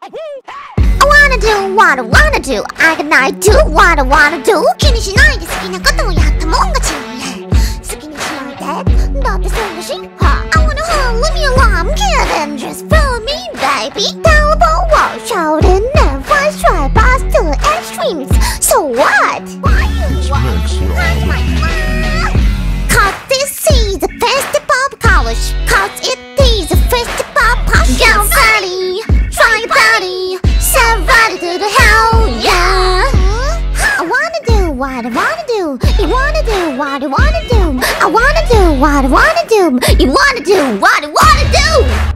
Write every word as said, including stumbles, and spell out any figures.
I wanna do what I wanna do. I can I do what I wanna do. 気にしないで好きなことをやったもん勝ち。好きにしないでだってそうだし。I wanna hold me alarm kid and just follow me baby. Terrible war shouting and flash right past to the extremes. So what? Why you want to hide my love? Cause this is a festival of college. Cause it is a festival of passion. Get ready, try your body. Set ready to the hell, yeah. I wanna do what I wanna do. You wanna do what I wanna do. I wanna do what I wanna do. You wanna do what I wanna do.